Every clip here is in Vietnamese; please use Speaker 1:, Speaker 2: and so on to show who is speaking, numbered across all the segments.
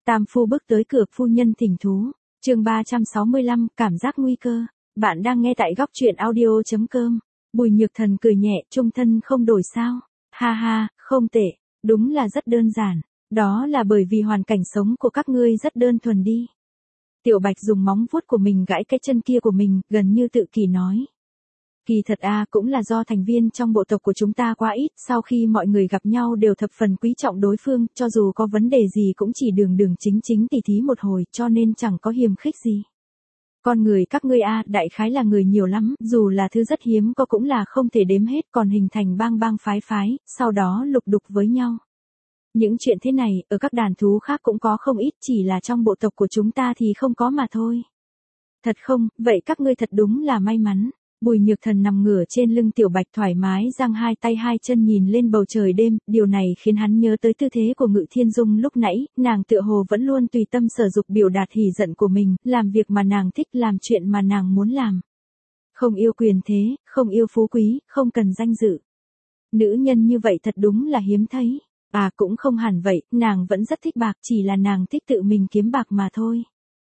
Speaker 1: Tam phu bước tới cửa, phu nhân thỉnh thú. Chương 365, cảm giác nguy cơ. Bạn đang nghe tại góc truyện audio.com. Bùi Nhược Thần cười nhẹ, chung thân không đổi sao? Ha ha, không tệ, đúng là rất đơn giản. Đó là bởi vì hoàn cảnh sống của các ngươi rất đơn thuần đi. Tiểu Bạch dùng móng vuốt của mình gãi cái chân kia của mình, gần như tự kỷ nói. Kỳ thật cũng là do thành viên trong bộ tộc của chúng ta quá ít, sau khi mọi người gặp nhau đều thập phần quý trọng đối phương, cho dù có vấn đề gì cũng chỉ đường đường chính chính tỉ thí một hồi, cho nên chẳng có hiềm khích gì. Con người các ngươi đại khái là người nhiều lắm, dù là thứ rất hiếm có cũng là không thể đếm hết, còn hình thành bang bang phái phái, sau đó lục đục với nhau. Những chuyện thế này, ở các đàn thú khác cũng có không ít, chỉ là trong bộ tộc của chúng ta thì không có mà thôi. Thật không, vậy các ngươi thật đúng là may mắn. Bùi Nhược Thần nằm ngửa trên lưng Tiểu Bạch thoải mái giang hai tay hai chân nhìn lên bầu trời đêm, điều này khiến hắn nhớ tới tư thế của Ngự Thiên Dung lúc nãy, nàng tựa hồ vẫn luôn tùy tâm sở dục biểu đạt hỉ giận của mình, làm việc mà nàng thích, làm chuyện mà nàng muốn làm. Không yêu quyền thế, không yêu phú quý, không cần danh dự. Nữ nhân như vậy thật đúng là hiếm thấy. Cũng không hẳn vậy, nàng vẫn rất thích bạc, chỉ là nàng thích tự mình kiếm bạc mà thôi.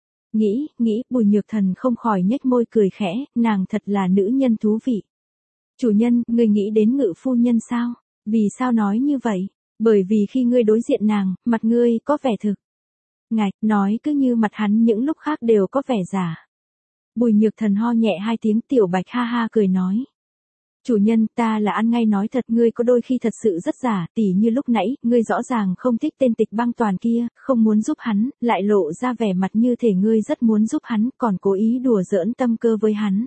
Speaker 1: Nghĩ, Bùi Nhược Thần không khỏi nhếch môi cười khẽ, nàng thật là nữ nhân thú vị. Chủ nhân, ngươi nghĩ đến Ngự phu nhân sao? Vì sao nói như vậy? Bởi vì khi ngươi đối diện nàng, mặt ngươi có vẻ thực. Ngạch, nói cứ như mặt hắn những lúc khác đều có vẻ giả. Bùi Nhược Thần ho nhẹ hai tiếng, Tiểu Bạch ha ha cười nói. Chủ nhân, ta là ăn ngay nói thật, ngươi có đôi khi thật sự rất giả, tỉ như lúc nãy, ngươi rõ ràng không thích tên Tịch Băng Toàn kia, không muốn giúp hắn, lại lộ ra vẻ mặt như thể ngươi rất muốn giúp hắn, còn cố ý đùa giỡn tâm cơ với hắn.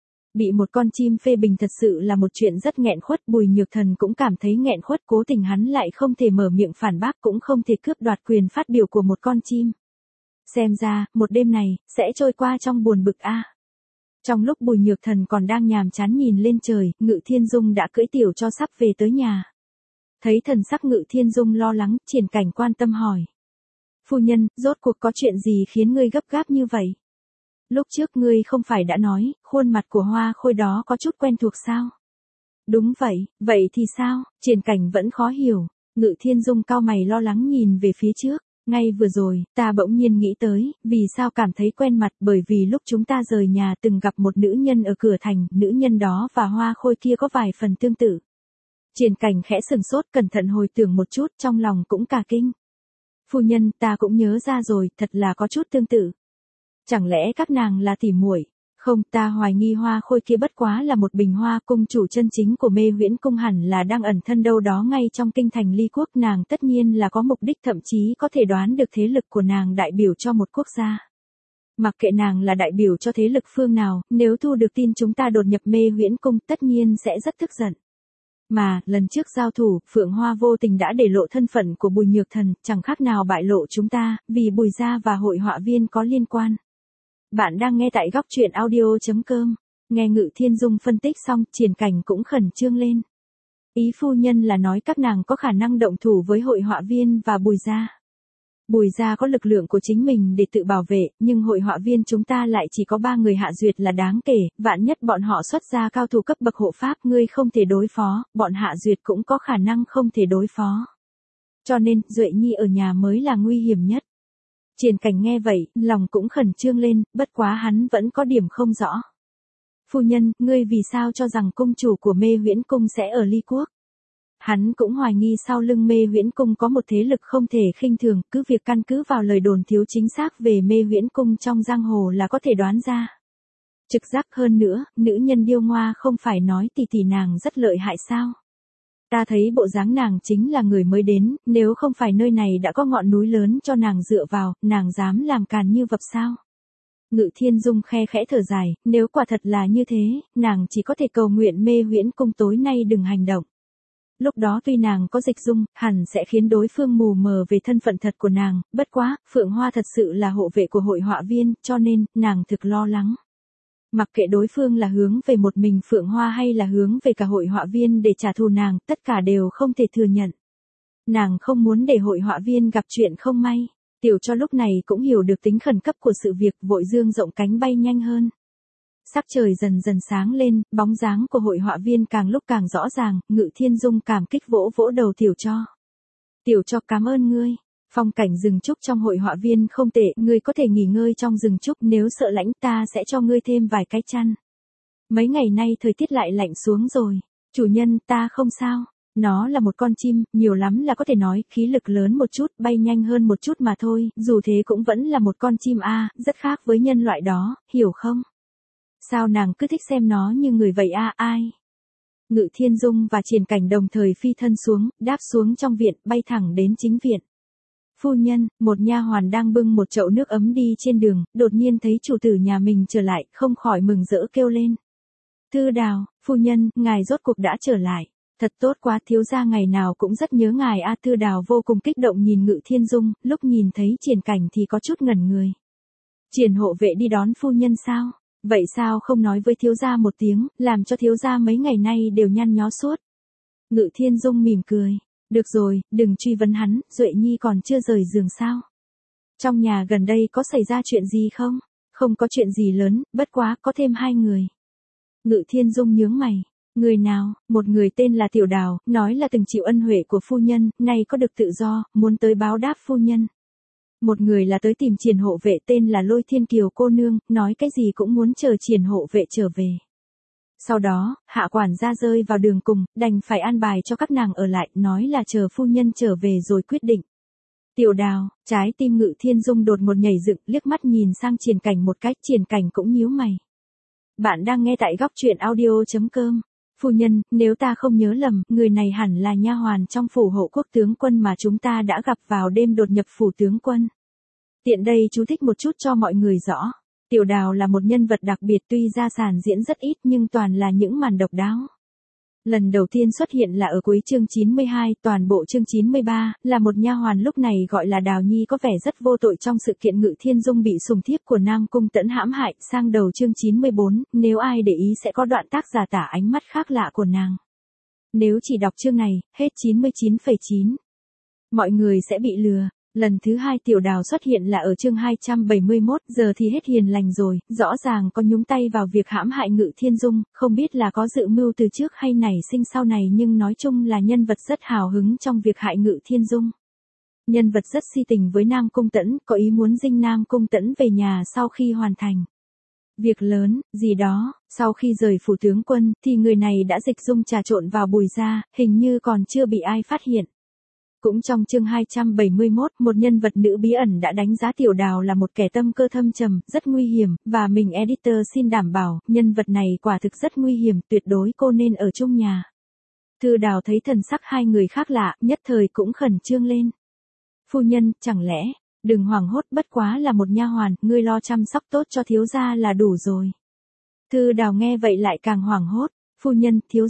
Speaker 1: Bị một con chim phê bình thật sự là một chuyện rất nghẹn khuất, Bùi Nhược Thần cũng cảm thấy nghẹn khuất, cố tình hắn lại không thể mở miệng phản bác, cũng không thể cướp đoạt quyền phát biểu của một con chim. Xem ra, một đêm này, sẽ trôi qua trong buồn bực Trong lúc Bùi Nhược Thần còn đang nhàm chán nhìn lên trời, Ngự Thiên Dung đã cưỡi Tiểu Cho sắp về tới nhà. Thấy thần sắc Ngự Thiên Dung lo lắng, Triển Cảnh quan tâm hỏi. Phu nhân, rốt cuộc có chuyện gì khiến ngươi gấp gáp như vậy? Lúc trước ngươi không phải đã nói, khuôn mặt của Hoa Khôi đó có chút quen thuộc sao? Đúng vậy, vậy thì sao? Triển Cảnh vẫn khó hiểu. Ngự Thiên Dung cau mày lo lắng nhìn về phía trước. Ngay vừa rồi, ta bỗng nhiên nghĩ tới, vì sao cảm thấy quen mặt, bởi vì lúc chúng ta rời nhà từng gặp một nữ nhân ở cửa thành, nữ nhân đó và Hoa Khôi kia có vài phần tương tự. Triển Cảnh khẽ sừng sốt, cẩn thận hồi tưởng một chút, trong lòng cũng cả kinh. Phu nhân, ta cũng nhớ ra rồi, thật là có chút tương tự. Chẳng lẽ các nàng là tỉ muội? Không, ta hoài nghi Hoa Khôi kia bất quá là một bình hoa, cung chủ chân chính của Mê Huyễn Cung hẳn là đang ẩn thân đâu đó ngay trong kinh thành Ly Quốc, nàng tất nhiên là có mục đích, thậm chí có thể đoán được thế lực của nàng đại biểu cho một quốc gia. Mặc kệ nàng là đại biểu cho thế lực phương nào, nếu thu được tin chúng ta đột nhập Mê Huyễn Cung tất nhiên sẽ rất tức giận. Mà, lần trước giao thủ, Phượng Hoa vô tình đã để lộ thân phận của Bùi Nhược Thần, chẳng khác nào bại lộ chúng ta, vì Bùi gia và hội họa viên có liên quan. Bạn đang nghe tại góc truyện audio.com. Nghe Ngự Thiên Dung phân tích xong, Triển Cảnh cũng khẩn trương lên. Ý phu nhân là nói các nàng có khả năng động thủ với hội họa viên và Bùi gia. Bùi gia có lực lượng của chính mình để tự bảo vệ, nhưng hội họa viên chúng ta lại chỉ có 3 người hạ duyệt là đáng kể, vạn nhất bọn họ xuất ra cao thủ cấp bậc hộ pháp, ngươi không thể đối phó, bọn hạ duyệt cũng có khả năng không thể đối phó. Cho nên, Duệ Nhi ở nhà mới là nguy hiểm nhất. Triển Cảnh nghe vậy, lòng cũng khẩn trương lên, bất quá hắn vẫn có điểm không rõ. Phu nhân, ngươi vì sao cho rằng cung chủ của Mê Huyễn Cung sẽ ở Ly Quốc? Hắn cũng hoài nghi sau lưng Mê Huyễn Cung có một thế lực không thể khinh thường, cứ việc căn cứ vào lời đồn thiếu chính xác về Mê Huyễn Cung trong giang hồ là có thể đoán ra. Trực giác hơn nữa, nữ nhân điêu ngoa không phải nói tỷ nàng rất lợi hại sao? Ta thấy bộ dáng nàng chính là người mới đến, nếu không phải nơi này đã có ngọn núi lớn cho nàng dựa vào, nàng dám làm càn như vập sao? Ngự Thiên Dung khe khẽ thở dài, nếu quả thật là như thế, nàng chỉ có thể cầu nguyện Mê Huyễn Cung tối nay đừng hành động. Lúc đó tuy nàng có dịch dung, hẳn sẽ khiến đối phương mù mờ về thân phận thật của nàng, bất quá, Phượng Hoa thật sự là hộ vệ của hội họa viên, cho nên, nàng thực lo lắng. Mặc kệ đối phương là hướng về một mình Phượng Hoa hay là hướng về cả hội họa viên để trả thù nàng, tất cả đều không thể thừa nhận. Nàng không muốn để hội họa viên gặp chuyện không may. Tiểu Cho lúc này cũng hiểu được tính khẩn cấp của sự việc, vội dương rộng cánh bay nhanh hơn. Sắc trời dần dần sáng lên, bóng dáng của hội họa viên càng lúc càng rõ ràng, Ngự Thiên Dung cảm kích vỗ vỗ đầu Tiểu Cho. Tiểu Cho cảm ơn ngươi. Phong cảnh rừng trúc trong hội họa viên không tệ, ngươi có thể nghỉ ngơi trong rừng trúc, nếu sợ lạnh ta sẽ cho ngươi thêm vài cái chăn. Mấy ngày nay thời tiết lại lạnh xuống rồi. Chủ nhân, ta không sao. Nó là một con chim, nhiều lắm là có thể nói, khí lực lớn một chút, bay nhanh hơn một chút mà thôi, dù thế cũng vẫn là một con chim a, rất khác với nhân loại đó, hiểu không? Sao nàng cứ thích xem nó như người vậy a, ai? Ngự Thiên Dung và Triển Cảnh đồng thời phi thân xuống, đáp xuống trong viện, bay thẳng đến chính viện. Phu nhân, một nha hoàn đang bưng một chậu nước ấm đi trên đường, đột nhiên thấy chủ tử nhà mình trở lại, không khỏi mừng rỡ kêu lên. Thư Đào, phu nhân, ngài rốt cuộc đã trở lại. Thật tốt quá, thiếu gia ngày nào cũng rất nhớ ngài a. Thư Đào vô cùng kích động nhìn Ngự Thiên Dung, lúc nhìn thấy Triển Cảnh thì có chút ngẩn người. Triển hộ vệ đi đón phu nhân sao? Vậy sao không nói với thiếu gia một tiếng, làm cho thiếu gia mấy ngày nay đều nhăn nhó suốt. Ngự Thiên Dung mỉm cười. Được rồi, đừng truy vấn hắn, Duệ Nhi còn chưa rời giường sao? Trong nhà gần đây có xảy ra chuyện gì không? Không có chuyện gì lớn, bất quá có thêm 2 người. Ngự Thiên Dung nhướng mày. Người nào? Một người tên là Tiểu Đào, nói là từng chịu ân huệ của phu nhân, nay có được tự do, muốn tới báo đáp phu nhân. Một người là tới tìm Triển hộ vệ tên là Lôi Thiên Kiều cô nương, nói cái gì cũng muốn chờ Triển hộ vệ trở về. Sau đó, hạ quản gia rơi vào đường cùng, đành phải an bài cho các nàng ở lại, nói là chờ phu nhân trở về rồi quyết định. Tiểu Đào, trái tim Ngự Thiên Dung đột một nhảy dựng, liếc mắt nhìn sang Triển Cảnh một cách, Triển Cảnh cũng nhíu mày. Bạn đang nghe tại góc truyện audio.com. Phu nhân, nếu ta không nhớ lầm, người này hẳn là nha hoàn trong phủ hộ quốc tướng quân mà chúng ta đã gặp vào đêm đột nhập phủ tướng quân. Tiện đây chú thích một chút cho mọi người rõ. Tiểu Đào là một nhân vật đặc biệt, tuy gia sản diễn rất ít nhưng toàn là những màn độc đáo. Lần đầu tiên xuất hiện là ở cuối chương 92, toàn bộ chương 93, là một nha hoàn lúc này gọi là Đào Nhi có vẻ rất vô tội trong sự kiện Ngự Thiên Dung bị sùng thiếp của Nam Cung Tẫn hãm hại. Sang đầu chương 94, nếu ai để ý sẽ có đoạn tác giả tả ánh mắt khác lạ của nàng. Nếu chỉ đọc chương này, hết 99,9. Mọi người sẽ bị lừa. Lần thứ 2 Tiểu Đào xuất hiện là ở chương 271, giờ thì hết hiền lành rồi, rõ ràng có nhúng tay vào việc hãm hại Ngự Thiên Dung, không biết là có dự mưu từ trước hay nảy sinh sau này, nhưng nói chung là nhân vật rất hào hứng trong việc hại Ngự Thiên Dung. Nhân vật rất si tình với Nam Cung Tẫn, có ý muốn dinh Nam Cung Tẫn về nhà sau khi hoàn thành việc lớn, gì đó, sau khi rời phủ tướng quân, thì người này đã dịch dung trà trộn vào Bùi gia, hình như còn chưa bị ai phát hiện. Cũng trong chương 271, một nhân vật nữ bí ẩn đã đánh giá Tiểu Đào là một kẻ tâm cơ thâm trầm, rất nguy hiểm, và mình editor xin đảm bảo, nhân vật này quả thực rất nguy hiểm, tuyệt đối cô nên ở chung nhà. Thư Đào thấy thần sắc 2 người khác lạ, nhất thời cũng khẩn trương lên. Phu nhân, chẳng lẽ, đừng hoảng hốt, bất quá là một nha hoàn, ngươi lo chăm sóc tốt cho thiếu gia là đủ rồi. Thư Đào nghe vậy lại càng hoảng hốt, phu nhân, thiếu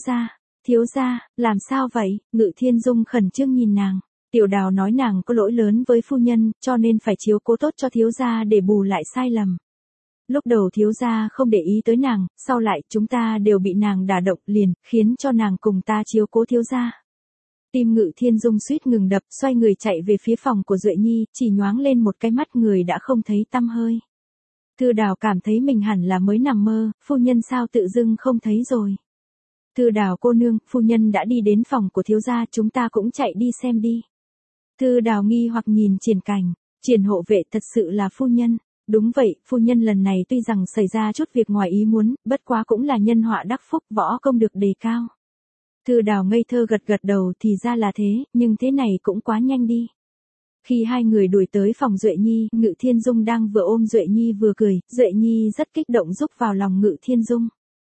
Speaker 1: gia, làm sao vậy? Ngự Thiên Dung khẩn trương nhìn nàng. Tiểu Đào nói nàng có lỗi lớn với phu nhân, cho nên phải chiếu cố tốt cho thiếu gia để bù lại sai lầm. Lúc đầu thiếu gia không để ý tới nàng, sau lại chúng ta đều bị nàng đả động liền, khiến cho nàng cùng ta chiếu cố thiếu gia. Tim Ngự Thiên Dung suýt ngừng đập, xoay người chạy về phía phòng của Duệ Nhi, chỉ nhoáng lên một cái mắt người đã không thấy tăm hơi. Thư Đào cảm thấy mình hẳn là mới nằm mơ, phu nhân sao tự dưng không thấy rồi. Thư Đào cô nương, phu nhân đã đi đến phòng của thiếu gia, chúng ta cũng chạy đi xem đi. Thư Đào nghi hoặc nhìn Triển Cảnh, Triển hộ vệ thật sự là phu nhân. Đúng vậy, phu nhân lần này tuy rằng xảy ra chút việc ngoài ý muốn, bất quá cũng là nhân họa đắc phúc, võ công được đề cao. Thư Đào ngây thơ gật gật đầu, thì ra là thế, nhưng thế này cũng quá nhanh đi. Khi 2 người đuổi tới phòng Duệ Nhi, Ngự Thiên Dung đang vừa ôm Duệ Nhi vừa cười, Duệ Nhi rất kích động rúc vào lòng Ngự Thiên Dung.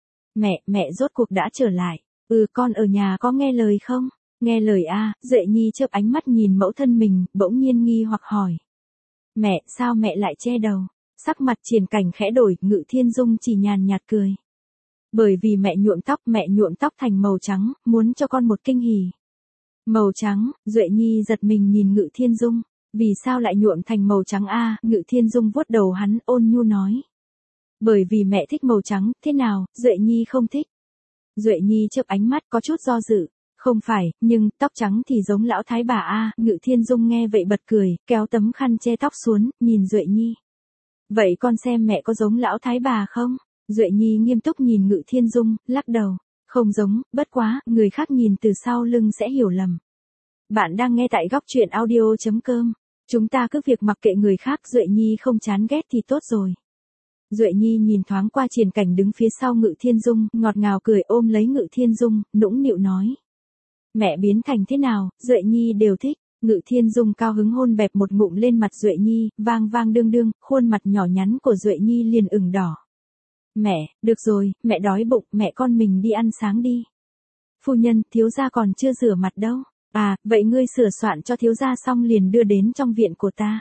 Speaker 1: Mẹ rốt cuộc đã trở lại. Con ở nhà có nghe lời không? Nghe lời a. Duệ Nhi chớp ánh mắt nhìn mẫu thân mình, bỗng nhiên nghi hoặc hỏi. Mẹ, sao mẹ lại che đầu? Sắc mặt Triển Cảnh khẽ đổi, Ngự Thiên Dung chỉ nhàn nhạt cười. Bởi vì mẹ nhuộm tóc thành màu trắng, muốn cho con một kinh hỉ. Màu trắng, Duệ Nhi giật mình nhìn Ngự Thiên Dung. Vì sao lại nhuộm thành màu trắng a? Ngự Thiên Dung vuốt đầu hắn, ôn nhu nói. Bởi vì mẹ thích màu trắng, thế nào, Duệ Nhi không thích? Duệ Nhi chớp ánh mắt có chút do dự. Không phải, nhưng tóc trắng thì giống lão thái bà a. Ngự Thiên Dung nghe vậy bật cười, kéo tấm khăn che tóc xuống, nhìn Duệ Nhi. Vậy con xem mẹ có giống lão thái bà không? Duệ Nhi nghiêm túc nhìn Ngự Thiên Dung, lắc đầu. Không giống, bất quá, người khác nhìn từ sau lưng sẽ hiểu lầm. Bạn đang nghe tại góc truyện audio.com. Chúng ta cứ việc mặc kệ người khác, Duệ Nhi không chán ghét thì tốt rồi. Duệ Nhi nhìn thoáng qua Triển Cảnh đứng phía sau Ngự Thiên Dung, ngọt ngào cười ôm lấy Ngự Thiên Dung, nũng nịu nói. Mẹ biến thành thế nào, Duệ Nhi đều thích. Ngự Thiên Dung cao hứng hôn bẹp một ngụm lên mặt Duệ Nhi, vang vang đương đương, khuôn mặt nhỏ nhắn của Duệ Nhi liền ửng đỏ. Mẹ, được rồi, mẹ đói bụng, mẹ con mình đi ăn sáng đi. Phu nhân, thiếu gia còn chưa rửa mặt đâu. À, vậy ngươi sửa soạn cho thiếu gia xong liền đưa đến trong viện của ta.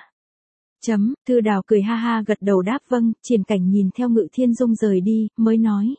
Speaker 1: Thư Đào cười ha ha gật đầu đáp vâng, Triển Cảnh nhìn theo Ngự Thiên Dung rời đi, mới nói.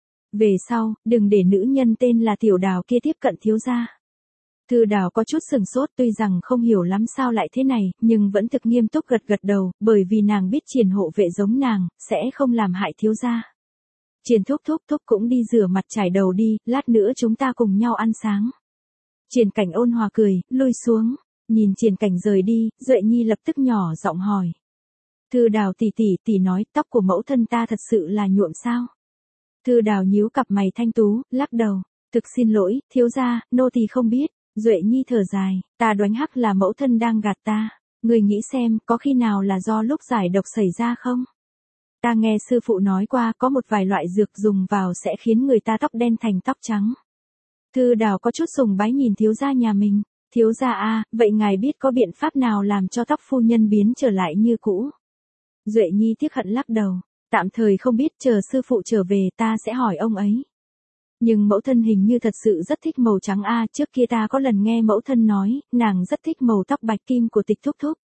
Speaker 1: Về sau, đừng để nữ nhân tên là Tiểu Đào kia tiếp cận thiếu gia. Thư Đào có chút sừng sốt, tuy rằng không hiểu lắm sao lại thế này, nhưng vẫn thực nghiêm túc gật gật đầu, bởi vì nàng biết Triển hộ vệ giống nàng, sẽ không làm hại thiếu gia. Triển thúc cũng đi rửa mặt trải đầu đi, lát nữa chúng ta cùng nhau ăn sáng. Triển Cảnh ôn hòa cười, lui xuống, nhìn Triển Cảnh rời đi, Duệ Nhi lập tức nhỏ giọng hỏi. Thư Đào tỷ nói tóc của mẫu thân ta thật sự là nhuộm sao? Thư Đào nhíu cặp mày thanh tú, lắc đầu, thực xin lỗi, thiếu gia, nô tỳ không biết. Duệ Nhi thở dài, ta đoán hắc là mẫu thân đang gạt ta, người nghĩ xem có khi nào là do lúc giải độc xảy ra không? Ta nghe sư phụ nói qua có một vài loại dược dùng vào sẽ khiến người ta tóc đen thành tóc trắng. Thư Đào có chút sùng bái nhìn thiếu gia nhà mình, thiếu gia a, vậy ngài biết có biện pháp nào làm cho tóc phu nhân biến trở lại như cũ? Duệ Nhi tiếc hận lắc đầu, tạm thời không biết, chờ sư phụ trở về ta sẽ hỏi ông ấy. Nhưng mẫu thân hình như thật sự rất thích màu trắng a, trước kia ta có lần nghe mẫu thân nói, nàng rất thích màu tóc bạch kim của Tịch thúc.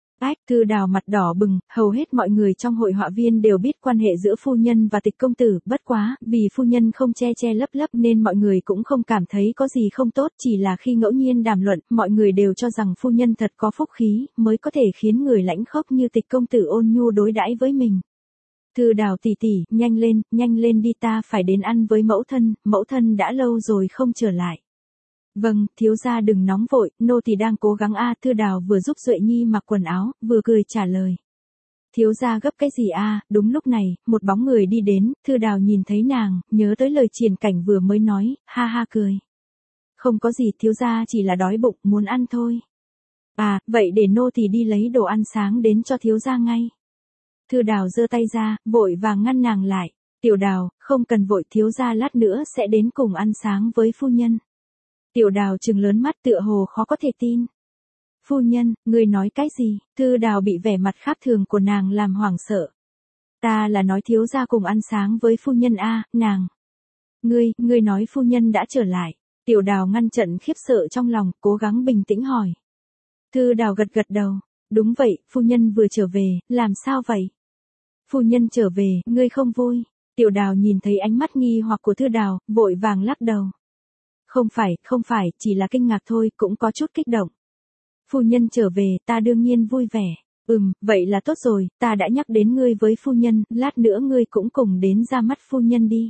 Speaker 1: Thư Đào mặt đỏ bừng, hầu hết mọi người trong hội họa viên đều biết quan hệ giữa phu nhân và Tịch công tử, bất quá, vì phu nhân không che lấp nên mọi người cũng không cảm thấy có gì không tốt, chỉ là khi ngẫu nhiên đàm luận, mọi người đều cho rằng phu nhân thật có phúc khí, mới có thể khiến người lãnh khốc như Tịch công tử ôn nhu đối đãi với mình. Thư Đào tỷ, nhanh lên đi, ta phải đến ăn với mẫu thân đã lâu rồi không trở lại. Vâng, thiếu gia đừng nóng vội, nô tỳ đang cố gắng a. Thư Đào vừa giúp Duệ Nhi mặc quần áo, vừa cười trả lời. Thiếu gia gấp cái gì a? Đúng lúc này, một bóng người đi đến, Thư Đào nhìn thấy nàng, nhớ tới lời Triển Cảnh vừa mới nói, ha ha cười. Không có gì, thiếu gia chỉ là đói bụng, muốn ăn thôi. À, vậy để nô tỳ đi lấy đồ ăn sáng đến cho thiếu gia ngay. Thư Đào giơ tay ra, vội vàng ngăn nàng lại. Tiểu Đào, không cần vội, thiếu gia lát nữa sẽ đến cùng ăn sáng với phu nhân. Tiểu Đào trừng lớn mắt tựa hồ khó có thể tin. Phu nhân, ngươi nói cái gì? Thư Đào bị vẻ mặt khác thường của nàng làm hoảng sợ. Ta là nói thiếu gia cùng ăn sáng với phu nhân a, nàng. Ngươi nói phu nhân đã trở lại. Tiểu Đào ngăn chặn khiếp sợ trong lòng, cố gắng bình tĩnh hỏi. Thư Đào gật đầu. Đúng vậy, phu nhân vừa trở về, làm sao vậy? Phu nhân trở về, ngươi không vui. Tiểu Đào nhìn thấy ánh mắt nghi hoặc của Thư Đào, vội vàng lắc đầu. Không phải, chỉ là kinh ngạc thôi, cũng có chút kích động. Phu nhân trở về, ta đương nhiên vui vẻ. Vậy là tốt rồi, ta đã nhắc đến ngươi với phu nhân, lát nữa ngươi cũng cùng đến ra mắt phu nhân đi.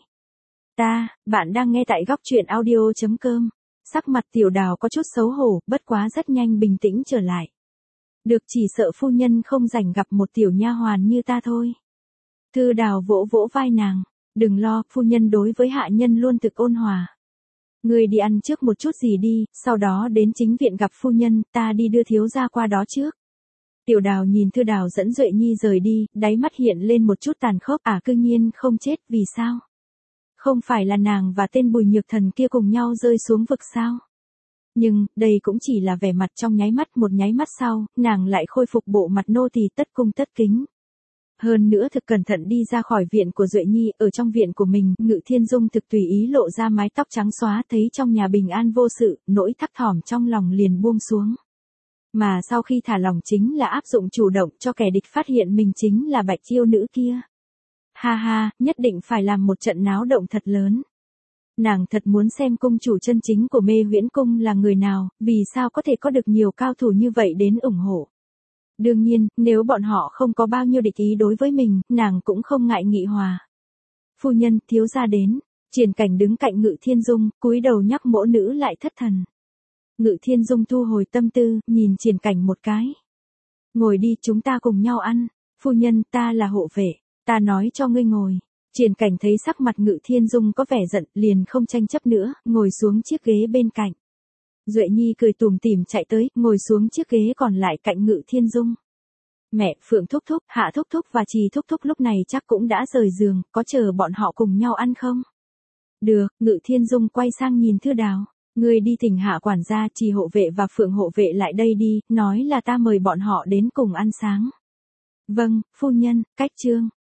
Speaker 1: Bạn đang nghe tại Góc Truyện Audio.com. Sắc mặt Tiểu Đào có chút xấu hổ, bất quá rất nhanh bình tĩnh trở lại. Được, chỉ sợ phu nhân không rảnh gặp một tiểu nha hoàn như ta thôi. Thư Đào vỗ vai nàng. Đừng lo, phu nhân đối với hạ nhân luôn thực ôn hòa. Ngươi đi ăn trước một chút gì đi, sau đó đến chính viện gặp phu nhân, ta đi đưa thiếu gia qua đó trước. Tiểu Đào nhìn Thư Đào dẫn Duệ Nhi rời đi, đáy mắt hiện lên một chút tàn khốc. Cư nhiên không chết, vì sao? Không phải là nàng và tên Bùi Nhược Thần kia cùng nhau rơi xuống vực sao? Nhưng, đây cũng chỉ là vẻ mặt trong nháy mắt, một nháy mắt sau, nàng lại khôi phục bộ mặt nô tỳ tất cung tất kính. Hơn nữa thực cẩn thận đi ra khỏi viện của Duệ Nhi, ở trong viện của mình, Ngự Thiên Dung thực tùy ý lộ ra mái tóc trắng xóa, thấy trong nhà bình an vô sự, nỗi thấp thỏm trong lòng liền buông xuống. Mà sau khi thả lỏng chính là áp dụng chủ động cho kẻ địch phát hiện mình chính là Bạch Chiêu nữ kia. Ha, nhất định phải làm một trận náo động thật lớn. Nàng thật muốn xem cung chủ chân chính của Mê Huyễn Cung là người nào, vì sao có thể có được nhiều cao thủ như vậy đến ủng hộ. Đương nhiên, nếu bọn họ không có bao nhiêu địch ý đối với mình, nàng cũng không ngại nghị hòa. Phu nhân, thiếu gia đến. Triển Cảnh đứng cạnh Ngự Thiên Dung, cúi đầu nhắc mỗ nữ lại thất thần. Ngự Thiên Dung thu hồi tâm tư, nhìn Triển Cảnh một cái. Ngồi đi, chúng ta cùng nhau ăn. Phu nhân, ta là hộ vệ, ta nói cho ngươi ngồi. Triển Cảnh thấy sắc mặt Ngự Thiên Dung có vẻ giận, liền không tranh chấp nữa, ngồi xuống chiếc ghế bên cạnh. Duệ Nhi cười tủm tỉm chạy tới, ngồi xuống chiếc ghế còn lại cạnh Ngự Thiên Dung. Mẹ, Phượng thúc thúc, Hạ thúc thúc và Trì thúc thúc lúc này chắc cũng đã rời giường, có chờ bọn họ cùng nhau ăn không? Được, Ngự Thiên Dung quay sang nhìn Thư Đào. Ngươi đi thỉnh Hạ quản gia, Trì hộ vệ và Phượng hộ vệ lại đây đi, nói là ta mời bọn họ đến cùng ăn sáng. Vâng, phu nhân, cách trương.